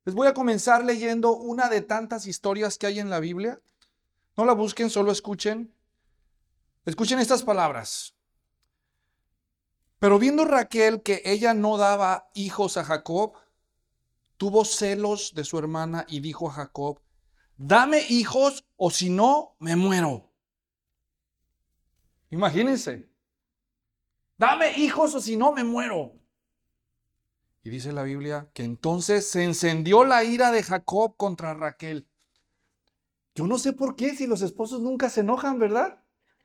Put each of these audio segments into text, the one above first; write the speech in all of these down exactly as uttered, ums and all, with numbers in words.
Les voy a comenzar leyendo una de tantas historias que hay en la Biblia. No la busquen, solo escuchen. Escuchen estas palabras. Pero viendo Raquel que ella no daba hijos a Jacob, tuvo celos de su hermana y dijo a Jacob: dame hijos o si no, me muero. Imagínense. Dame hijos o si no, me muero. Y dice la Biblia que entonces se encendió la ira de Jacob contra Raquel. Yo no sé por qué, si los esposos nunca se enojan, ¿verdad?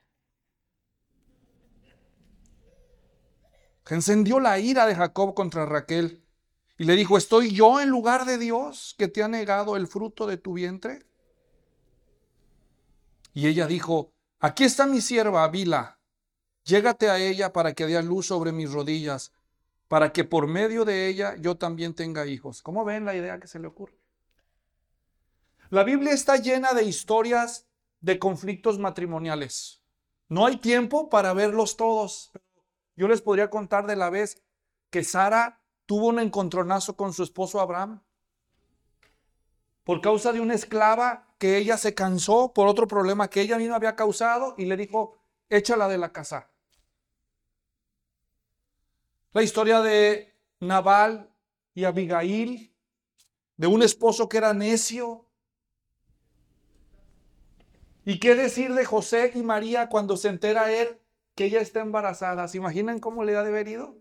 Se encendió la ira de Jacob contra Raquel y le dijo: ¿estoy yo en lugar de Dios que te ha negado el fruto de tu vientre? Y ella dijo: aquí está mi sierva Bilha, llégate a ella para que dé a luz sobre mis rodillas, para que por medio de ella yo también tenga hijos. ¿Cómo ven la idea que se le ocurre? La Biblia está llena de historias de conflictos matrimoniales. No hay tiempo para verlos todos. Yo les podría contar de la vez que Sara tuvo un encontronazo con su esposo Abraham por causa de una esclava que ella se cansó por otro problema que ella misma había causado y le dijo: échala de la casa. La historia de Nabal y Abigail, de un esposo que era necio. ¿Y qué decir de José y María cuando se entera él que ella está embarazada? ¿Se imaginan cómo le ha de haber ido?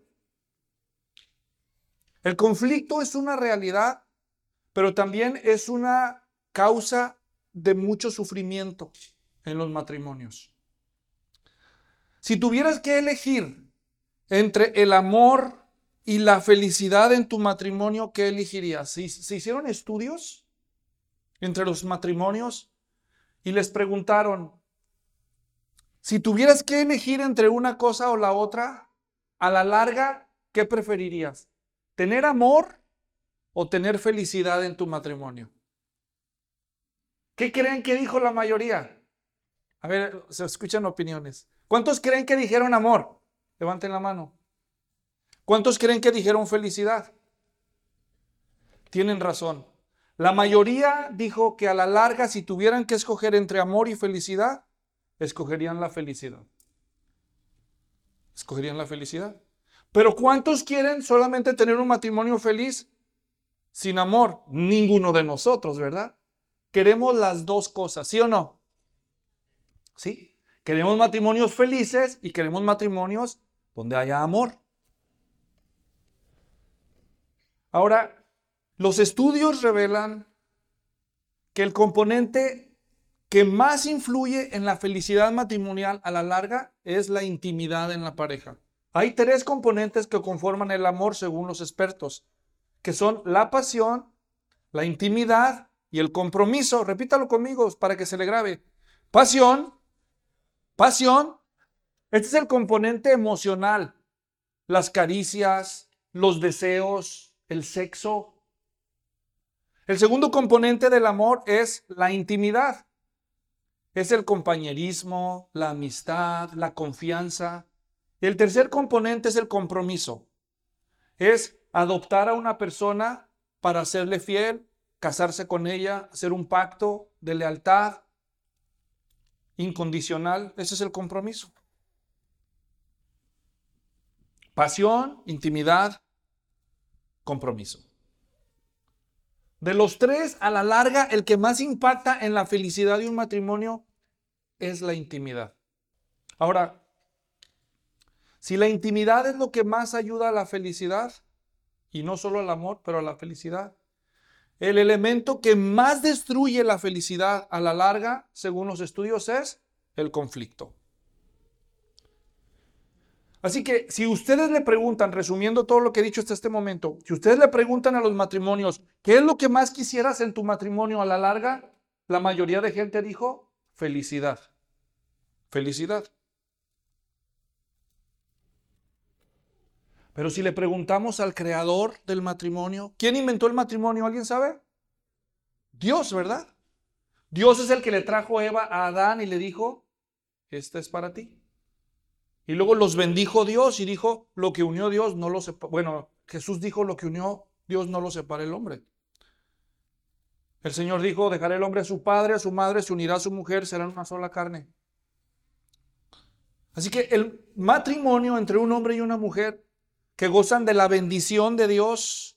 El conflicto es una realidad, pero también es una causa de mucho sufrimiento en los matrimonios. Si tuvieras que elegir entre el amor y la felicidad en tu matrimonio, ¿qué elegirías? ¿Se, se hicieron estudios entre los matrimonios? Y les preguntaron: si tuvieras que elegir entre una cosa o la otra, a la larga, ¿qué preferirías? ¿Tener amor o tener felicidad en tu matrimonio? ¿Qué creen que dijo la mayoría? A ver, se escuchan opiniones. ¿Cuántos creen que dijeron amor? Levanten la mano. ¿Cuántos creen que dijeron felicidad? Tienen razón. La mayoría dijo que a la larga, si tuvieran que escoger entre amor y felicidad, escogerían la felicidad. Escogerían la felicidad. Pero ¿cuántos quieren solamente tener un matrimonio feliz sin amor? Ninguno de nosotros, ¿verdad? Queremos las dos cosas, ¿sí o no? Sí. Queremos matrimonios felices y queremos matrimonios donde haya amor. Ahora, los estudios revelan que el componente que más influye en la felicidad matrimonial a la larga es la intimidad en la pareja. Hay tres componentes que conforman el amor según los expertos, que son la pasión, la intimidad y el compromiso. Repítalo conmigo para que se le grabe. Pasión, pasión. Este es el componente emocional. Las caricias, los deseos, el sexo. El segundo componente del amor es la intimidad. Es el compañerismo, la amistad, la confianza. El tercer componente es el compromiso. Es adoptar a una persona para serle fiel, casarse con ella, hacer un pacto de lealtad incondicional. Ese es el compromiso. Pasión, intimidad, compromiso. De los tres, a la larga, el que más impacta en la felicidad de un matrimonio es la intimidad. Ahora, si la intimidad es lo que más ayuda a la felicidad, y no solo al amor, pero a la felicidad, el elemento que más destruye la felicidad a la larga, según los estudios, es el conflicto. Así que si ustedes le preguntan, resumiendo todo lo que he dicho hasta este momento, si ustedes le preguntan a los matrimonios, ¿qué es lo que más quisieras en tu matrimonio a la larga? La mayoría de gente dijo, felicidad. Felicidad. Pero si le preguntamos al creador del matrimonio, ¿quién inventó el matrimonio? ¿Alguien sabe? Dios, ¿verdad? Dios es el que le trajo a Eva a Adán y le dijo, esta es para ti. Y luego los bendijo Dios y dijo, lo que unió Dios no lo separa. Bueno, Jesús dijo, lo que unió Dios no lo separa el hombre. El Señor dijo, dejará el hombre a su padre, a su madre, se unirá a su mujer, serán una sola carne. Así que el matrimonio entre un hombre y una mujer que gozan de la bendición de Dios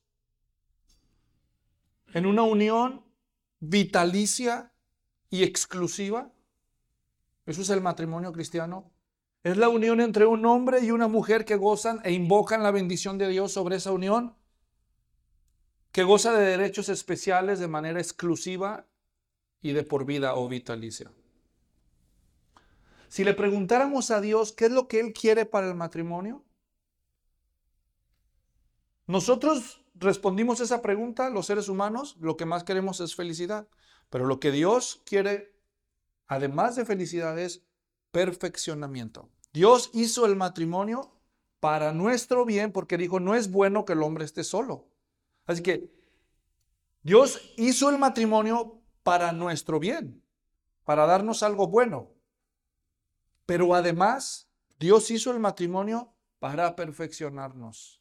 en una unión vitalicia y exclusiva, eso es el matrimonio cristiano. Es la unión entre un hombre y una mujer que gozan e invocan la bendición de Dios sobre esa unión, que goza de derechos especiales de manera exclusiva y de por vida o vitalicia. Si le preguntáramos a Dios qué es lo que Él quiere para el matrimonio, nosotros respondimos esa pregunta, los seres humanos, lo que más queremos es felicidad. Pero lo que Dios quiere, además de felicidad, es perfeccionamiento. Dios hizo el matrimonio para nuestro bien porque dijo, no es bueno que el hombre esté solo. Así que Dios hizo el matrimonio para nuestro bien, para darnos algo bueno. Pero además, Dios hizo el matrimonio para perfeccionarnos.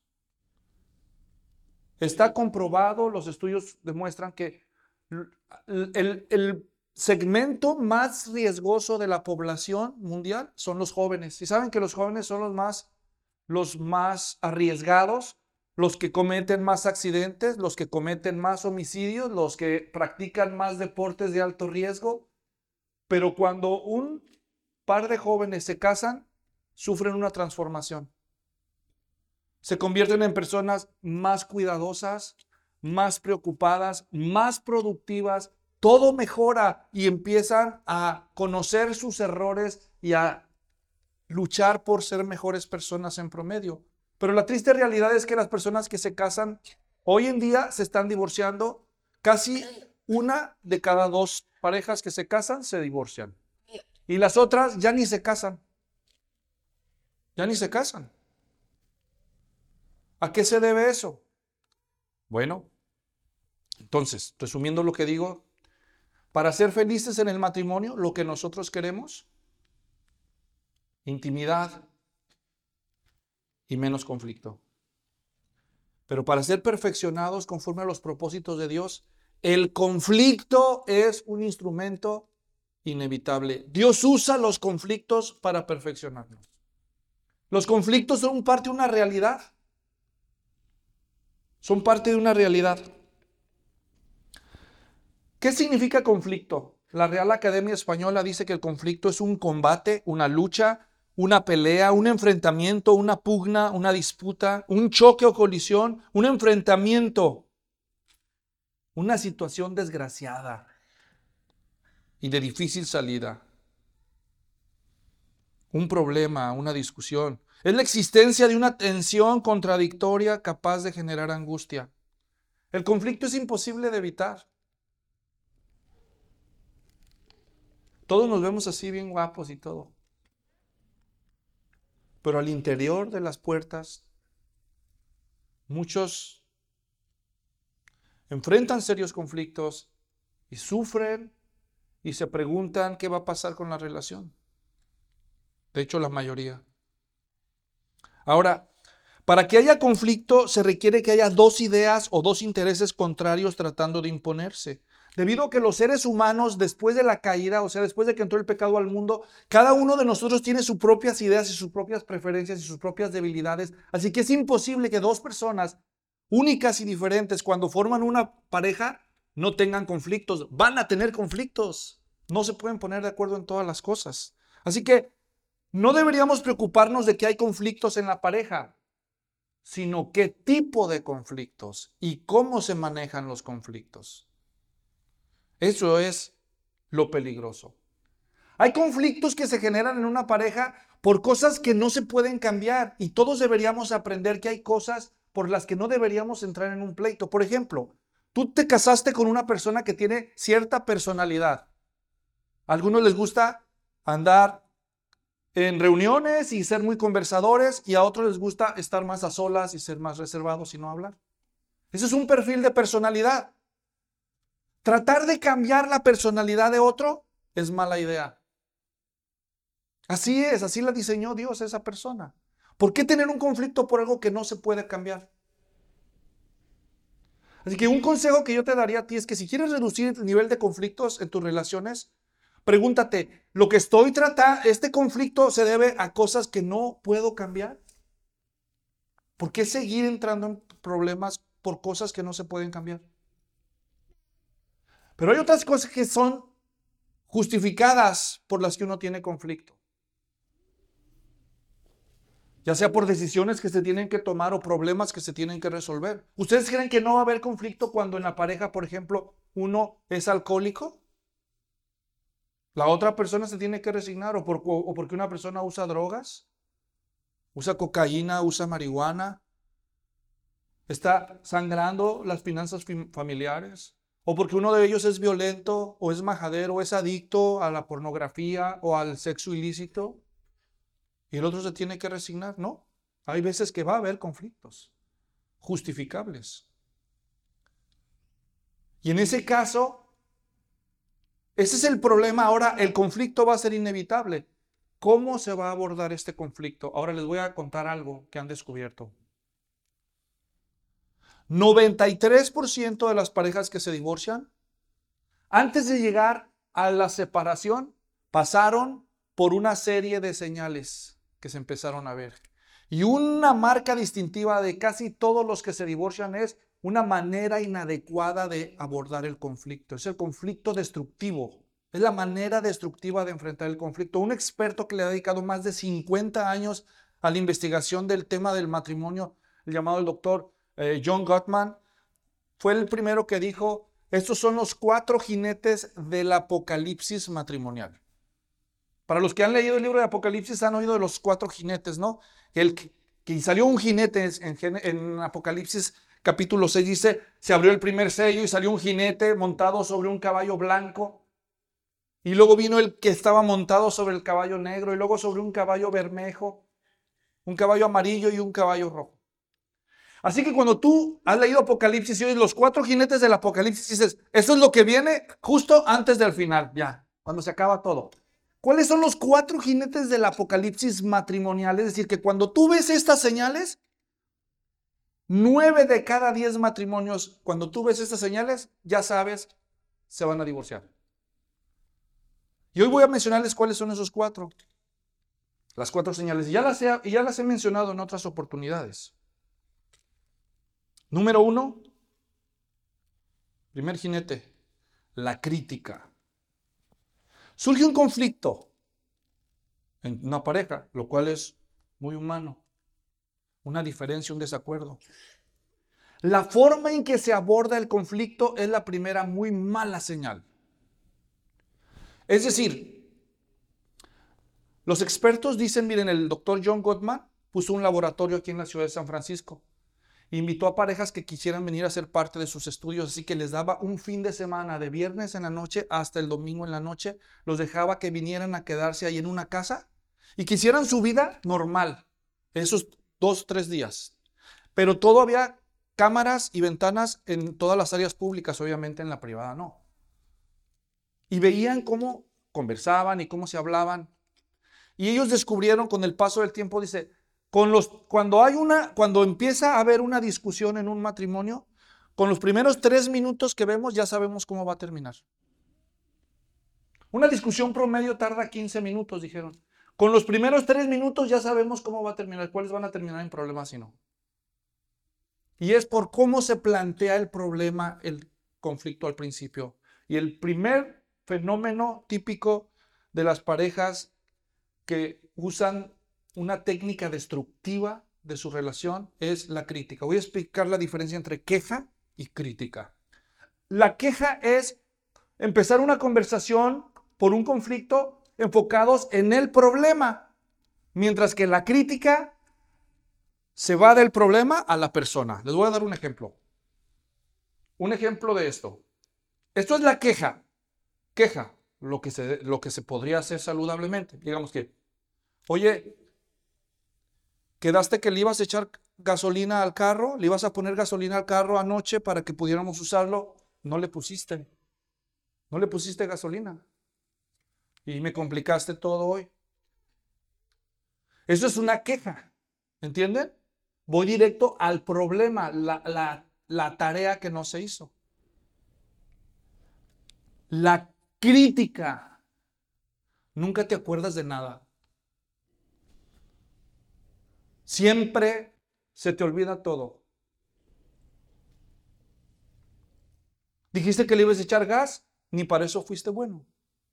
Está comprobado, los estudios demuestran que el, el segmento más riesgoso de la población mundial son los jóvenes. Y saben que los jóvenes son los más, los más arriesgados, los que cometen más accidentes, los que cometen más homicidios, los que practican más deportes de alto riesgo. Pero cuando un par de jóvenes se casan, sufren una transformación. Se convierten en personas más cuidadosas, más preocupadas, más productivas. Todo mejora y empiezan a conocer sus errores y a luchar por ser mejores personas en promedio. Pero la triste realidad es que las personas que se casan hoy en día se están divorciando. Casi una de cada dos parejas que se casan se divorcian. Y las otras ya ni se casan. Ya ni se casan. ¿A qué se debe eso? Bueno, entonces, resumiendo lo que digo, para ser felices en el matrimonio, lo que nosotros queremos, intimidad y menos conflicto. Pero para ser perfeccionados conforme a los propósitos de Dios, el conflicto es un instrumento inevitable. Dios usa los conflictos para perfeccionarnos. Los conflictos son parte de una realidad. Son parte de una realidad. ¿Qué significa conflicto? La Real Academia Española dice que el conflicto es un combate, una lucha, una pelea, un enfrentamiento, una pugna, una disputa, un choque o colisión, un enfrentamiento, una situación desgraciada y de difícil salida. Un problema, una discusión. Es la existencia de una tensión contradictoria capaz de generar angustia. El conflicto es imposible de evitar. Todos nos vemos así bien guapos y todo. Pero al interior de las puertas, muchos enfrentan serios conflictos y sufren y se preguntan qué va a pasar con la relación. De hecho, la mayoría. Ahora, para que haya conflicto se requiere que haya dos ideas o dos intereses contrarios tratando de imponerse. Debido a que los seres humanos, después de la caída, o sea, después de que entró el pecado al mundo, cada uno de nosotros tiene sus propias ideas y sus propias preferencias y sus propias debilidades. Así que es imposible que dos personas únicas y diferentes, cuando forman una pareja, no tengan conflictos. Van a tener conflictos. No se pueden poner de acuerdo en todas las cosas. Así que no deberíamos preocuparnos de que hay conflictos en la pareja, sino qué tipo de conflictos y cómo se manejan los conflictos. Eso es lo peligroso. Hay conflictos que se generan en una pareja por cosas que no se pueden cambiar y todos deberíamos aprender que hay cosas por las que no deberíamos entrar en un pleito. Por ejemplo, tú te casaste con una persona que tiene cierta personalidad. A algunos les gusta andar en reuniones y ser muy conversadores y a otros les gusta estar más a solas y ser más reservados y no hablar. Ese es un perfil de personalidad. Tratar de cambiar la personalidad de otro es mala idea. Así es, así la diseñó Dios a esa persona. ¿Por qué tener un conflicto por algo que no se puede cambiar? Así que un consejo que yo te daría a ti es que si quieres reducir el nivel de conflictos en tus relaciones, pregúntate, ¿lo que estoy tratando, este conflicto se debe a cosas que no puedo cambiar? ¿Por qué seguir entrando en problemas por cosas que no se pueden cambiar? Pero hay otras cosas que son justificadas por las que uno tiene conflicto. Ya sea por decisiones que se tienen que tomar o problemas que se tienen que resolver. ¿Ustedes creen que no va a haber conflicto cuando en la pareja, por ejemplo, uno es alcohólico? ¿La otra persona se tiene que resignar? ¿O, por, o porque una persona usa drogas? ¿Usa cocaína? ¿Usa marihuana? ¿Está sangrando las finanzas familiares? ¿O porque uno de ellos es violento, o es majadero, o es adicto a la pornografía o al sexo ilícito? Y el otro se tiene que resignar. No, hay veces que va a haber conflictos justificables. Y en ese caso, ese es el problema. Ahora, el conflicto va a ser inevitable. ¿Cómo se va a abordar este conflicto? Ahora les voy a contar algo que han descubierto. noventa y tres por ciento de las parejas que se divorcian, antes de llegar a la separación, pasaron por una serie de señales que se empezaron a ver. Y una marca distintiva de casi todos los que se divorcian es una manera inadecuada de abordar el conflicto. Es el conflicto destructivo. Es la manera destructiva de enfrentar el conflicto. Un experto que le ha dedicado más de cincuenta años a la investigación del tema del matrimonio, el llamado el doctor eh, John Gottman, fue el primero que dijo, estos son los cuatro jinetes del apocalipsis matrimonial. Para los que han leído el libro de Apocalipsis han oído de los cuatro jinetes, ¿no? El que, que salió un jinete en, en Apocalipsis capítulo seis, dice, se abrió el primer sello y salió un jinete montado sobre un caballo blanco. Y luego vino el que estaba montado sobre el caballo negro y luego sobre un caballo bermejo, un caballo amarillo y un caballo rojo. Así que cuando tú has leído Apocalipsis y oyes los cuatro jinetes del Apocalipsis, dices, eso es lo que viene justo antes del final, ya, cuando se acaba todo. ¿Cuáles son los cuatro jinetes del Apocalipsis matrimonial? Es decir, que cuando tú ves estas señales, nueve de cada diez matrimonios, cuando tú ves estas señales, ya sabes, se van a divorciar. Y hoy voy a mencionarles cuáles son esos cuatro. Las cuatro señales. Y ya las he, ya las he mencionado en otras oportunidades. Número uno, primer jinete, la crítica. Surge un conflicto en una pareja, lo cual es muy humano. Una diferencia, un desacuerdo. La forma en que se aborda el conflicto es la primera muy mala señal. Es decir, los expertos dicen, miren, el doctor John Gottman puso un laboratorio aquí en la ciudad de San Francisco. Invitó a parejas que quisieran venir a ser parte de sus estudios, así que les daba un fin de semana, de viernes en la noche hasta el domingo en la noche, los dejaba que vinieran a quedarse ahí en una casa y que hicieran su vida normal, esos dos, tres días. Pero todo había cámaras y ventanas en todas las áreas públicas, obviamente en la privada no. Y veían cómo conversaban y cómo se hablaban. Y ellos descubrieron con el paso del tiempo, dice, Con los, cuando, hay una, cuando empieza a haber una discusión en un matrimonio, con los primeros tres minutos que vemos ya sabemos cómo va a terminar. Una discusión promedio tarda quince minutos, dijeron. Con los primeros tres minutos ya sabemos cómo va a terminar, cuáles van a terminar en problemas y no. Y es por cómo se plantea el problema, el conflicto al principio. Y el primer fenómeno típico de las parejas que usan una técnica destructiva de su relación es la crítica. Voy a explicar la diferencia entre queja y crítica. La queja es empezar una conversación por un conflicto enfocados en el problema, mientras que la crítica se va del problema a la persona. Les voy a dar un ejemplo. Un ejemplo de esto. Esto es la queja. Queja, lo que se, lo que se podría hacer saludablemente. Digamos que, oye, quedaste que le ibas a echar gasolina al carro, le ibas a poner gasolina al carro anoche para que pudiéramos usarlo. No le pusiste. No le pusiste gasolina. Y me complicaste todo hoy. Eso es una queja. ¿Entienden? Voy directo al problema. La, la la tarea que no se hizo. La crítica. Nunca te acuerdas de nada. Siempre se te olvida todo. Dijiste que le ibas a echar gas, ni para eso fuiste bueno.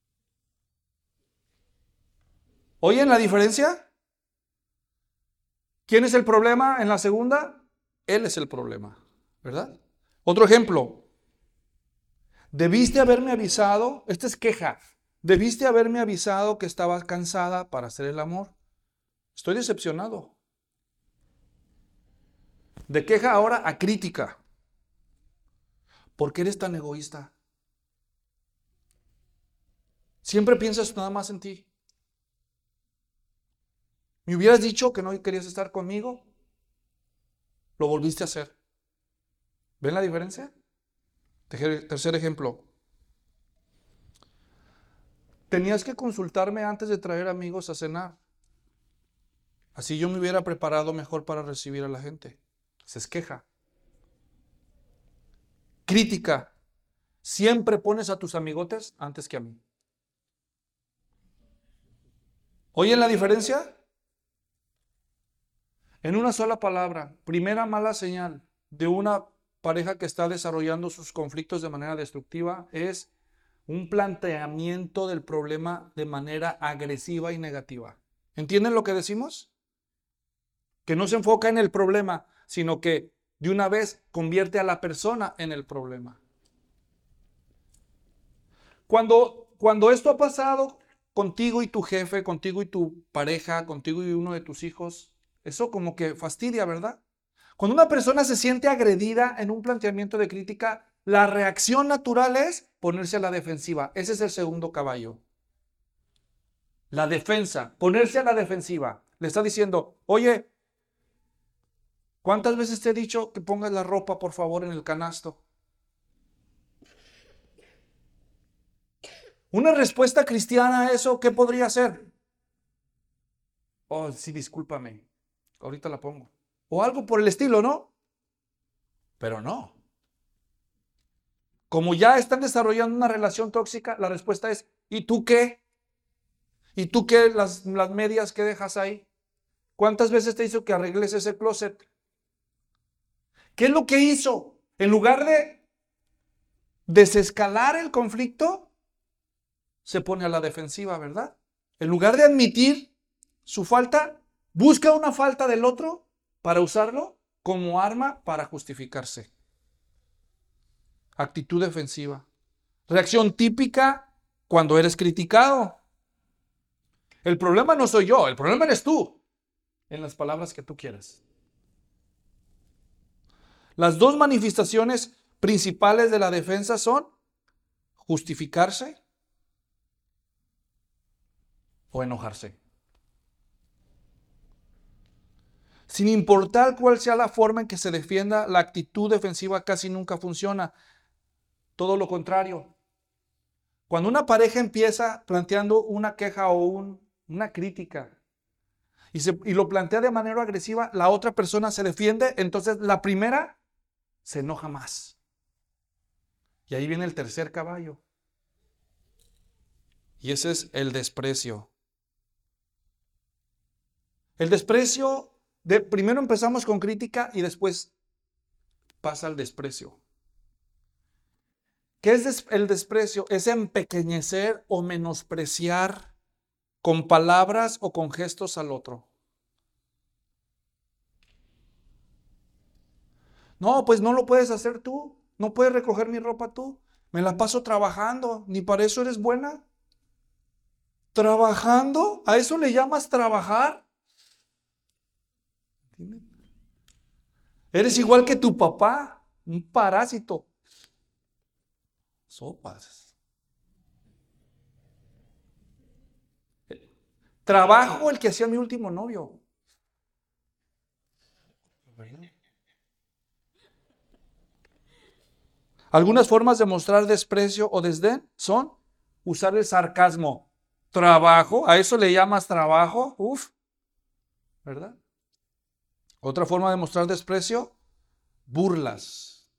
¿Oyen la diferencia? ¿Quién es el problema en la segunda? Él es el problema, ¿verdad? Otro ejemplo. Debiste haberme avisado, esta es queja, debiste haberme avisado que estabas cansada para hacer el amor. Estoy decepcionado. De queja ahora a crítica. ¿Por qué eres tan egoísta? Siempre piensas nada más en ti. ¿Me hubieras dicho que no querías estar conmigo? Lo volviste a hacer. ¿Ven la diferencia? Tercer ejemplo. Tenías que consultarme antes de traer amigos a cenar. Así yo me hubiera preparado mejor para recibir a la gente. Se es queja. Crítica. Siempre pones a tus amigotes antes que a mí. ¿Oyen la diferencia? En una sola palabra, primera mala señal de una pareja que está desarrollando sus conflictos de manera destructiva es un planteamiento del problema de manera agresiva y negativa. ¿Entienden lo que decimos? Que no se enfoca en el problema, sino que de una vez convierte a la persona en el problema. Cuando, cuando esto ha pasado contigo y tu jefe, contigo y tu pareja, contigo y uno de tus hijos, eso como que fastidia, ¿verdad? Cuando una persona se siente agredida en un planteamiento de crítica, la reacción natural es ponerse a la defensiva. Ese es el segundo caballo. La defensa, ponerse a la defensiva. Le está diciendo, oye, ¿cuántas veces te he dicho que pongas la ropa, por favor, en el canasto? Una respuesta cristiana a eso, ¿qué podría ser? Oh, sí, discúlpame. Ahorita la pongo. O algo por el estilo, ¿no? Pero no. Como ya están desarrollando una relación tóxica, la respuesta es, ¿y tú qué? ¿Y tú qué? Las, las medias que dejas ahí. ¿Cuántas veces te hizo que arregles ese closet? ¿Qué es lo que hizo? En lugar de desescalar el conflicto, se pone a la defensiva, ¿verdad? En lugar de admitir su falta, busca una falta del otro para usarlo como arma para justificarse. Actitud defensiva. Reacción típica cuando eres criticado. El problema no soy yo, el problema eres tú. En las palabras que tú quieras. Las dos manifestaciones principales de la defensa son justificarse o enojarse. Sin importar cuál sea la forma en que se defienda, la actitud defensiva casi nunca funciona. Todo lo contrario. Cuando una pareja empieza planteando una queja o un, una crítica y, se, y lo plantea de manera agresiva, la otra persona se defiende, entonces la primera se enoja más. Y ahí viene el tercer caballo. Y ese es el desprecio. El desprecio, de, primero empezamos con crítica y después pasa al desprecio. ¿Qué es des- el desprecio? Es empequeñecer o menospreciar con palabras o con gestos al otro. No, pues no lo puedes hacer tú. No puedes recoger mi ropa tú. Me la paso trabajando. Ni para eso eres buena. ¿Trabajando? ¿A eso le llamas trabajar? ¿Entienden? Eres igual que tu papá, un parásito. Sopas. Trabajo el que hacía mi último novio. Algunas formas de mostrar desprecio o desdén son usar el sarcasmo. Trabajo, ¿a eso le llamas trabajo? Uf, ¿verdad? Otra forma de mostrar desprecio, burlas.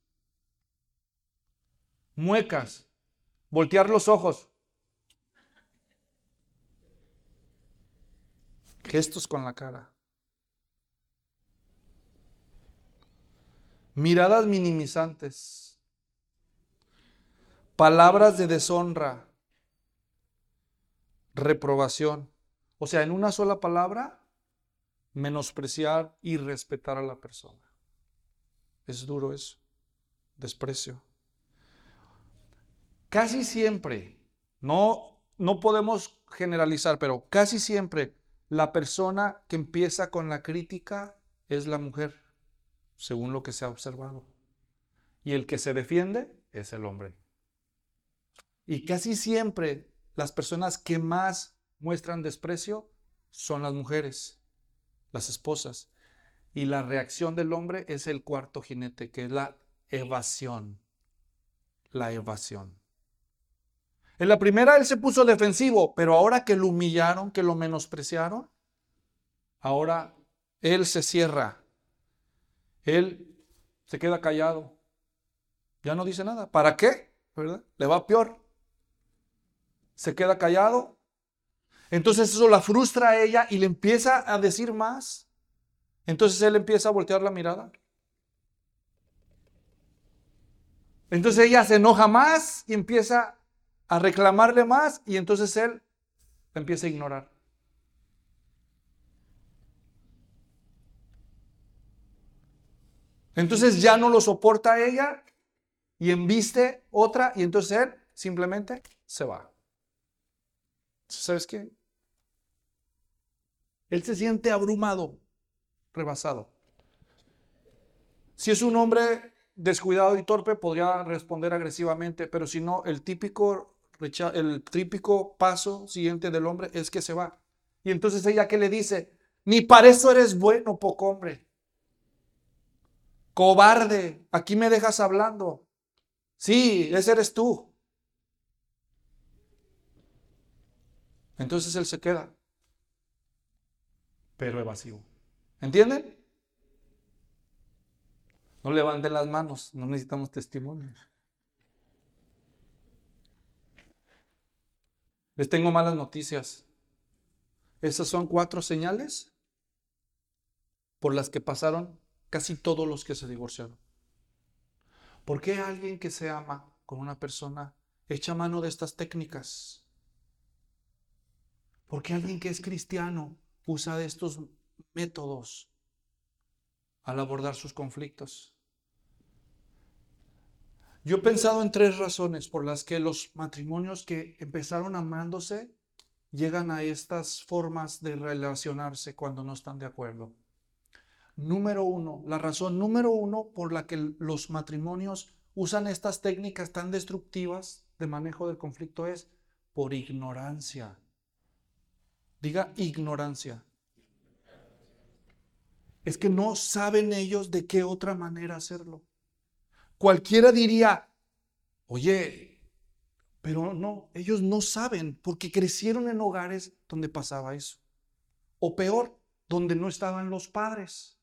muecas, voltear los ojos, gestos con la cara, miradas minimizantes, palabras de deshonra, reprobación. O sea, en una sola palabra, menospreciar y respetar a la persona. Es duro eso, desprecio. Casi siempre, no, no podemos generalizar, pero casi siempre la persona que empieza con la crítica es la mujer, según lo que se ha observado. Y el que se defiende es el hombre. Y casi siempre las personas que más muestran desprecio son las mujeres, las esposas. Y la reacción del hombre es el cuarto jinete, que es la evasión. La evasión. En la primera él se puso defensivo, pero ahora que lo humillaron, que lo menospreciaron, ahora él se cierra. Él se queda callado. Ya no dice nada. ¿Para qué? ¿Verdad? Le va peor. Se queda callado. Entonces eso la frustra a ella y le empieza a decir más. Entonces él empieza a voltear la mirada. Entonces ella se enoja más y empieza a reclamarle más y entonces él la empieza a ignorar. Entonces ya no lo soporta ella y embiste otra y entonces él simplemente se va. ¿Sabes qué? Él se siente abrumado, rebasado. Si es un hombre descuidado y torpe, podría responder agresivamente, pero si no, el típico, el típico paso siguiente del hombre es que se va. Y entonces ella, ¿qué le dice? Ni para eso eres bueno, poco hombre. Cobarde, aquí me dejas hablando. Sí, ese eres tú. Entonces él se queda, pero evasivo. ¿Entienden? No levanten las manos, no necesitamos testimonios. Les tengo malas noticias. Esas son cuatro señales por las que pasaron casi todos los que se divorciaron. ¿Por qué alguien que se ama con una persona echa mano de estas técnicas? ¿Por qué alguien que es cristiano usa de estos métodos al abordar sus conflictos? Yo he pensado en tres razones por las que los matrimonios que empezaron amándose llegan a estas formas de relacionarse cuando no están de acuerdo. Número uno, la razón número uno por la que los matrimonios usan estas técnicas tan destructivas de manejo del conflicto es por ignorancia. Diga ignorancia. Es que no saben ellos de qué otra manera hacerlo. Cualquiera diría, oye, pero no, ellos no saben porque crecieron en hogares donde pasaba eso. O peor, donde no estaban los padres.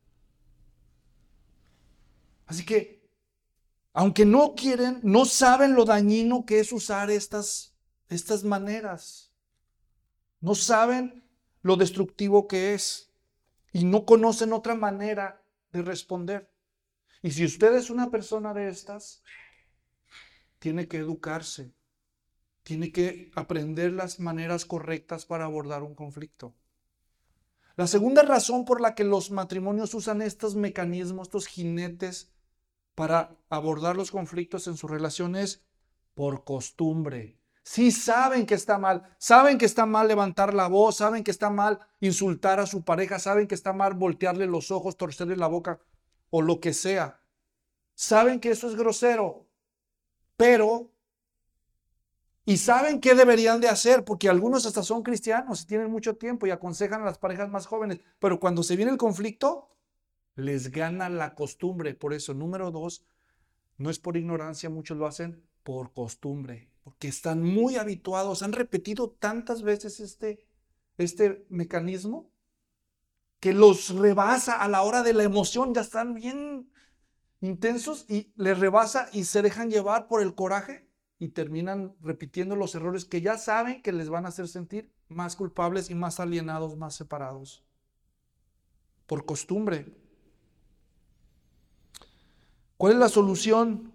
Así que, aunque no quieren, no saben lo dañino que es usar estas, estas maneras. No saben lo destructivo que es. Y no conocen otra manera de responder. Y si usted es una persona de estas, tiene que educarse. Tiene que aprender las maneras correctas para abordar un conflicto. La segunda razón por la que los matrimonios usan estos mecanismos, estos jinetes para abordar los conflictos en su relación es por costumbre. Sí saben que está mal, saben que está mal levantar la voz, saben que está mal insultar a su pareja, saben que está mal voltearle los ojos, torcerle la boca o lo que sea. Saben que eso es grosero, pero y saben qué deberían de hacer, porque algunos hasta son cristianos y tienen mucho tiempo y aconsejan a las parejas más jóvenes, pero cuando se viene el conflicto, les gana la costumbre. Por eso, número dos, no es por ignorancia, muchos lo hacen por costumbre, porque están muy habituados, han repetido tantas veces este, este mecanismo que los rebasa a la hora de la emoción, ya están bien, intensos y les rebasa y se dejan llevar por el coraje y terminan repitiendo los errores que ya saben que les van a hacer sentir más culpables y más alienados, más separados. Por costumbre. ¿Cuál es la solución?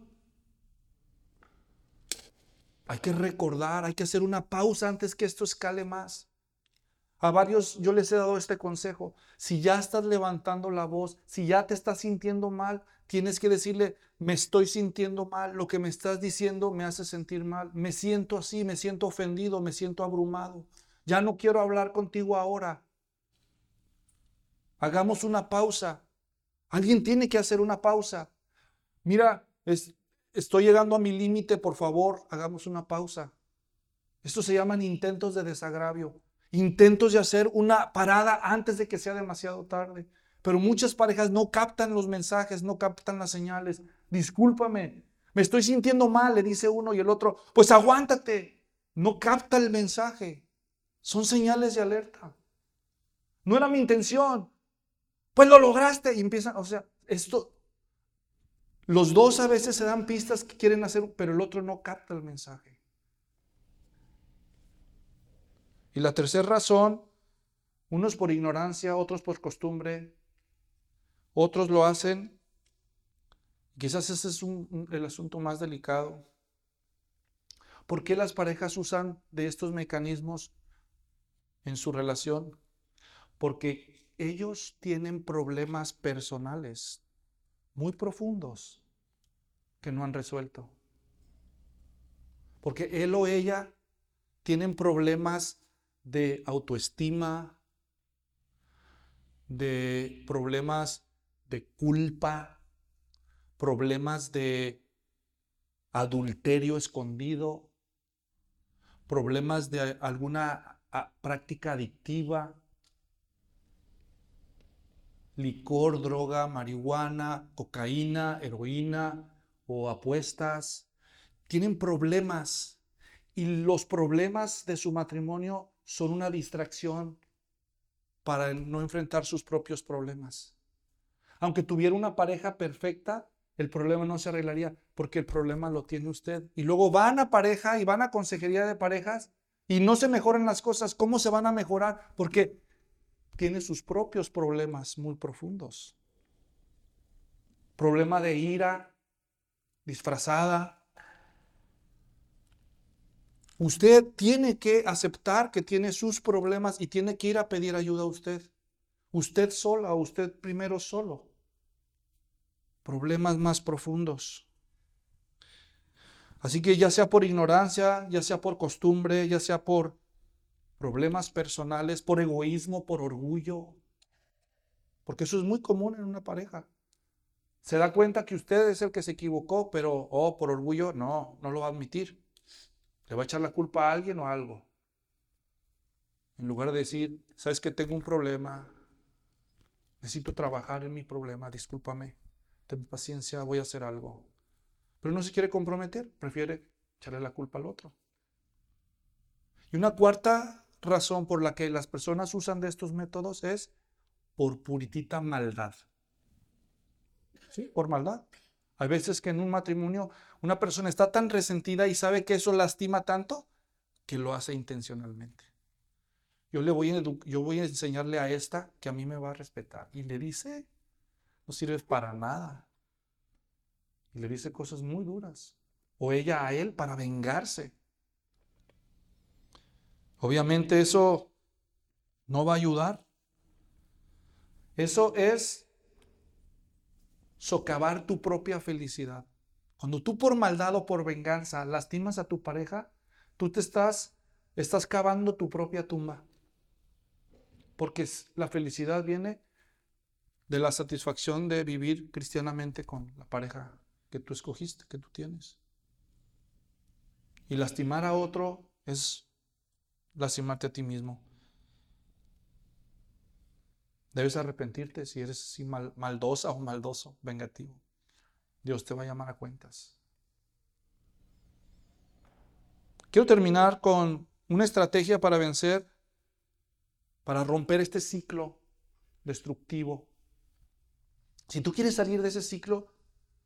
Hay que recordar, hay que hacer una pausa antes que esto escale más. A varios yo les he dado este consejo. Si ya estás levantando la voz, si ya te estás sintiendo mal, tienes que decirle, me estoy sintiendo mal, lo que me estás diciendo me hace sentir mal, me siento así, me siento ofendido, me siento abrumado. Ya no quiero hablar contigo ahora. Hagamos una pausa. Alguien tiene que hacer una pausa. Mira, es, estoy llegando a mi límite, por favor, hagamos una pausa. Esto se llaman intentos de desagravio. Intentos de hacer una parada antes de que sea demasiado tarde. Pero muchas parejas no captan los mensajes, no captan las señales. Discúlpame, me estoy sintiendo mal, le dice uno y el otro, pues aguántate. No capta el mensaje. Son señales de alerta. No era mi intención. Pues lo lograste y empiezan, o sea, esto, los dos a veces se dan pistas que quieren hacer, pero el otro no capta el mensaje. Y la tercera razón, unos por ignorancia, otros por costumbre, otros lo hacen, quizás ese es un, un, el asunto más delicado. ¿Por qué las parejas usan de estos mecanismos en su relación? Porque ellos tienen problemas personales muy profundos que no han resuelto. Porque él o ella tienen problemas de autoestima, de problemas de culpa, problemas de adulterio escondido, problemas de alguna práctica adictiva, licor, droga, marihuana, cocaína, heroína o apuestas. Tienen problemas y los problemas de su matrimonio son una distracción para no enfrentar sus propios problemas. Aunque tuviera una pareja perfecta, el problema no se arreglaría porque el problema lo tiene usted. Y luego van a pareja y van a consejería de parejas y no se mejoran las cosas. ¿Cómo se van a mejorar? Porque tiene sus propios problemas muy profundos. Problema de ira disfrazada. Usted tiene que aceptar que tiene sus problemas y tiene que ir a pedir ayuda a usted. Usted sola o usted primero solo. Problemas más profundos. Así que ya sea por ignorancia, ya sea por costumbre, ya sea por problemas personales, por egoísmo, por orgullo, porque eso es muy común en una pareja. Se da cuenta que usted es el que se equivocó, pero oh, por orgullo, no, no lo va a admitir. Le va a echar la culpa a alguien o a algo. En lugar de decir, ¿sabes que tengo un problema? Necesito trabajar en mi problema, discúlpame, ten paciencia, voy a hacer algo. Pero no se quiere comprometer, prefiere echarle la culpa al otro. Y una cuarta razón por la que las personas usan de estos métodos es por puritita maldad. Sí, por maldad. Hay veces que en un matrimonio una persona está tan resentida y sabe que eso lastima tanto que lo hace intencionalmente. Yo le voy a, yo voy a enseñarle a esta que a mí me va a respetar. Y le dice, no sirves para nada. Y le dice cosas muy duras. O ella a él para vengarse. Obviamente eso no va a ayudar. Eso es socavar tu propia felicidad. Cuando tú por maldad o por venganza lastimas a tu pareja, tú te estás, estás cavando tu propia tumba. Porque la felicidad viene de la satisfacción de vivir cristianamente con la pareja que tú escogiste, que tú tienes. Y lastimar a otro es lastimarte a ti mismo. Debes arrepentirte si eres así mal, maldosa o maldoso, vengativo. Dios te va a llamar a cuentas. Quiero terminar con una estrategia para vencer, para romper este ciclo destructivo. Si tú quieres salir de ese ciclo,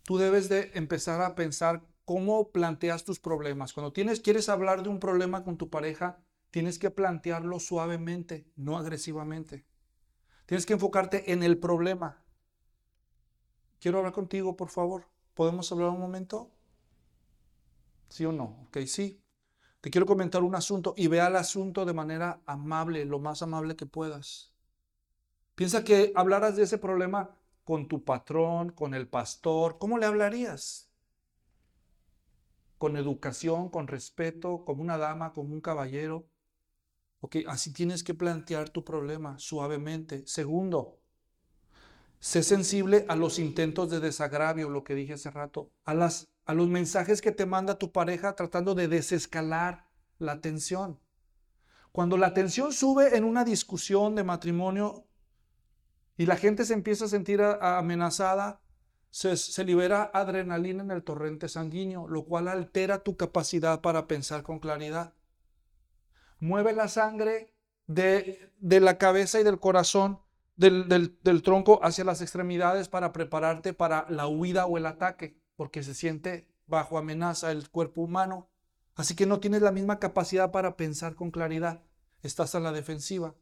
tú debes de empezar a pensar cómo planteas tus problemas. Cuando tienes, quieres hablar de un problema con tu pareja, tienes que plantearlo suavemente, no agresivamente. Tienes que enfocarte en el problema. Quiero hablar contigo, por favor. ¿Podemos hablar un momento? ¿Sí o no? Ok, sí. Te quiero comentar un asunto y vea el asunto de manera amable, lo más amable que puedas. Piensa que hablaras de ese problema con tu patrón, con el pastor. ¿Cómo le hablarías? Con educación, con respeto, como una dama, como un caballero. Ok, así tienes que plantear tu problema suavemente. Segundo, sé sensible a los intentos de desagravio, lo que dije hace rato, a, las, a los mensajes que te manda tu pareja tratando de desescalar la tensión. Cuando la tensión sube en una discusión de matrimonio y la gente se empieza a sentir a, a amenazada, se, se libera adrenalina en el torrente sanguíneo, lo cual altera tu capacidad para pensar con claridad. Mueve la sangre de, de la cabeza y del corazón, del, del, del tronco hacia las extremidades para prepararte para la huida o el ataque, porque se siente bajo amenaza el cuerpo humano. Así que no tienes la misma capacidad para pensar con claridad. Estás a la defensiva.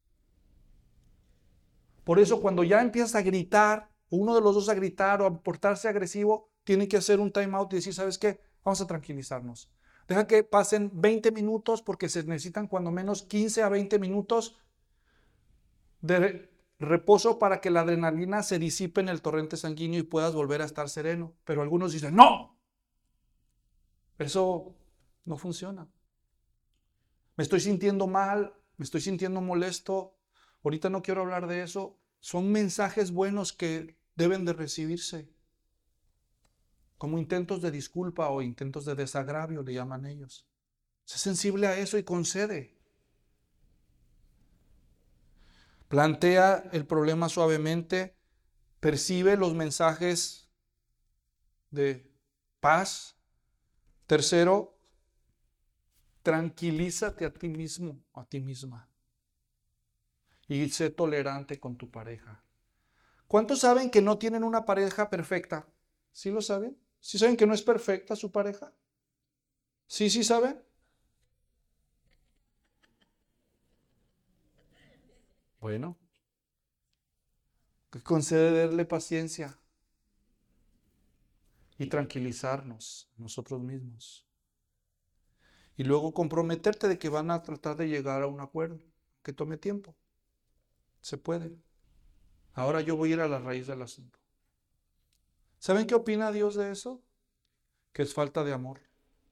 Por eso cuando ya empiezas a gritar, uno de los dos a gritar o a portarse agresivo, tiene que hacer un time out y decir, ¿sabes qué? Vamos a tranquilizarnos. Deja que pasen veinte minutos porque se necesitan cuando menos quince a veinte minutos de reposo para que la adrenalina se disipe en el torrente sanguíneo y puedas volver a estar sereno. Pero algunos dicen, ¡no! Eso no funciona. Me estoy sintiendo mal, me estoy sintiendo molesto. Ahorita no quiero hablar de eso. Son mensajes buenos que deben de recibirse. Como intentos de disculpa o intentos de desagravio, le llaman ellos. Sé sensible a eso y concede. Plantea el problema suavemente. Percibe los mensajes de paz. Tercero, tranquilízate a ti mismo, a ti misma. Y sé tolerante con tu pareja. ¿Cuántos saben que no tienen una pareja perfecta? ¿Sí lo saben? ¿Sí saben que no es perfecta su pareja? ¿Sí, sí saben? Bueno, concederle paciencia y tranquilizarnos nosotros mismos. Y luego comprometerte de que van a tratar de llegar a un acuerdo, que tome tiempo. Se puede. Ahora yo voy a ir a la raíz del asunto. ¿Saben qué opina Dios de eso? Que es falta de amor.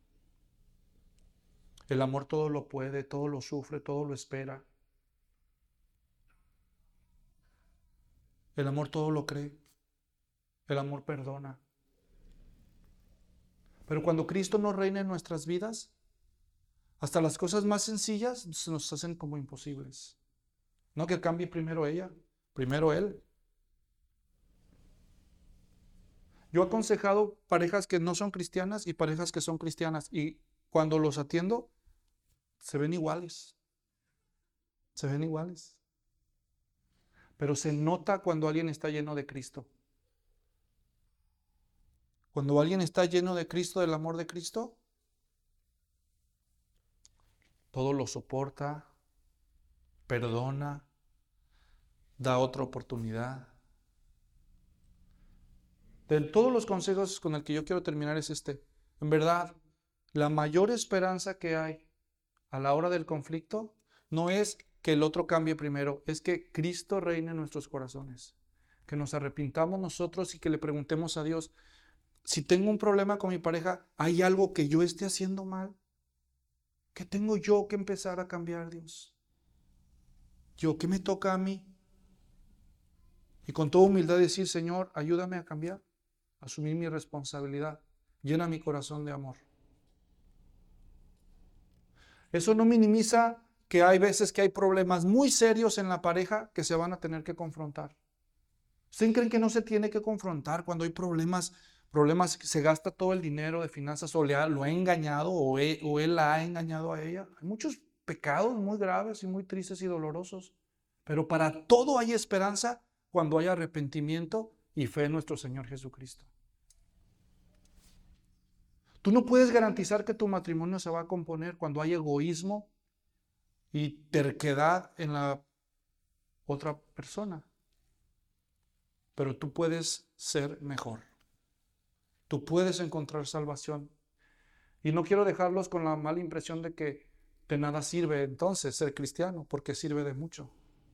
El amor todo lo puede, todo lo sufre, todo lo espera. El amor todo lo cree. El amor perdona. Pero cuando Cristo no reina en nuestras vidas, hasta las cosas más sencillas se nos hacen como imposibles. No que cambie primero ella, primero él. Yo he aconsejado parejas que no son cristianas y parejas que son cristianas, y cuando los atiendo, se ven iguales. Se ven iguales. Pero se nota cuando alguien está lleno de Cristo. Cuando alguien está lleno de Cristo, del amor de Cristo, todo lo soporta, perdona, da otra oportunidad. De todos los consejos con el que yo quiero terminar es este. En verdad, la mayor esperanza que hay a la hora del conflicto no es que el otro cambie primero, es que Cristo reine en nuestros corazones. Que nos arrepintamos nosotros y que le preguntemos a Dios, si tengo un problema con mi pareja, ¿hay algo que yo esté haciendo mal? ¿Qué tengo yo que empezar a cambiar, Dios? ¿Yo qué me toca a mí? Y con toda humildad decir, Señor, ayúdame a cambiar, a asumir mi responsabilidad, llena mi corazón de amor. Eso no minimiza que hay veces que hay problemas muy serios en la pareja que se van a tener que confrontar. ¿Ustedes creen que no se tiene que confrontar cuando hay problemas, problemas que se gasta todo el dinero de finanzas o le ha, lo ha engañado o él, o él la ha engañado a ella? Hay muchos pecados muy graves y muy tristes y dolorosos, pero para todo hay esperanza cuando hay arrepentimiento y fe en nuestro Señor Jesucristo. Tú no puedes garantizar que tu matrimonio se va a componer cuando hay egoísmo y terquedad en la otra persona. Pero tú puedes ser mejor. Tú puedes encontrar salvación. Y no quiero dejarlos con la mala impresión de que de nada sirve entonces ser cristiano, porque sirve de mucho.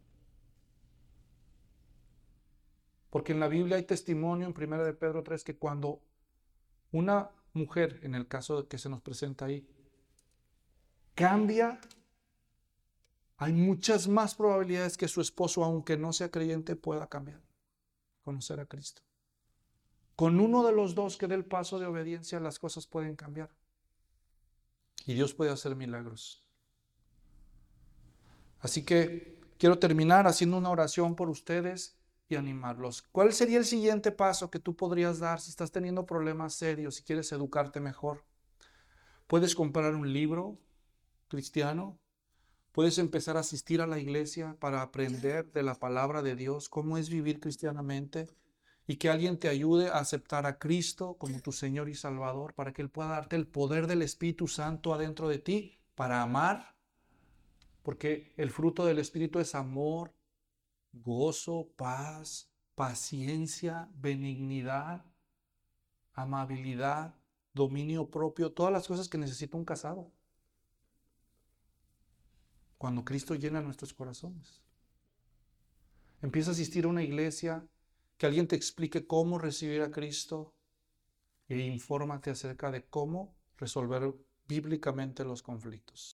Porque en la Biblia hay testimonio en primera de Pedro tres que cuando una mujer, en el caso que se nos presenta ahí, cambia, hay muchas más probabilidades que su esposo, aunque no sea creyente, pueda cambiar, conocer a Cristo. Con uno de los dos que dé el paso de obediencia, las cosas pueden cambiar. Y Dios puede hacer milagros. Así que quiero terminar haciendo una oración por ustedes y animarlos. ¿Cuál sería el siguiente paso que tú podrías dar si estás teniendo problemas serios, si quieres educarte mejor? Puedes comprar un libro cristiano. Puedes empezar a asistir a la iglesia para aprender de la palabra de Dios, cómo es vivir cristianamente, y que alguien te ayude a aceptar a Cristo como tu Señor y Salvador, para que Él pueda darte el poder del Espíritu Santo adentro de ti para amar, porque el fruto del Espíritu es amor, gozo, paz, paciencia, benignidad, amabilidad, dominio propio, todas las cosas que necesita un casado. Cuando Cristo llena nuestros corazones. Empieza a asistir a una iglesia, que alguien te explique cómo recibir a Cristo e infórmate acerca de cómo resolver bíblicamente los conflictos.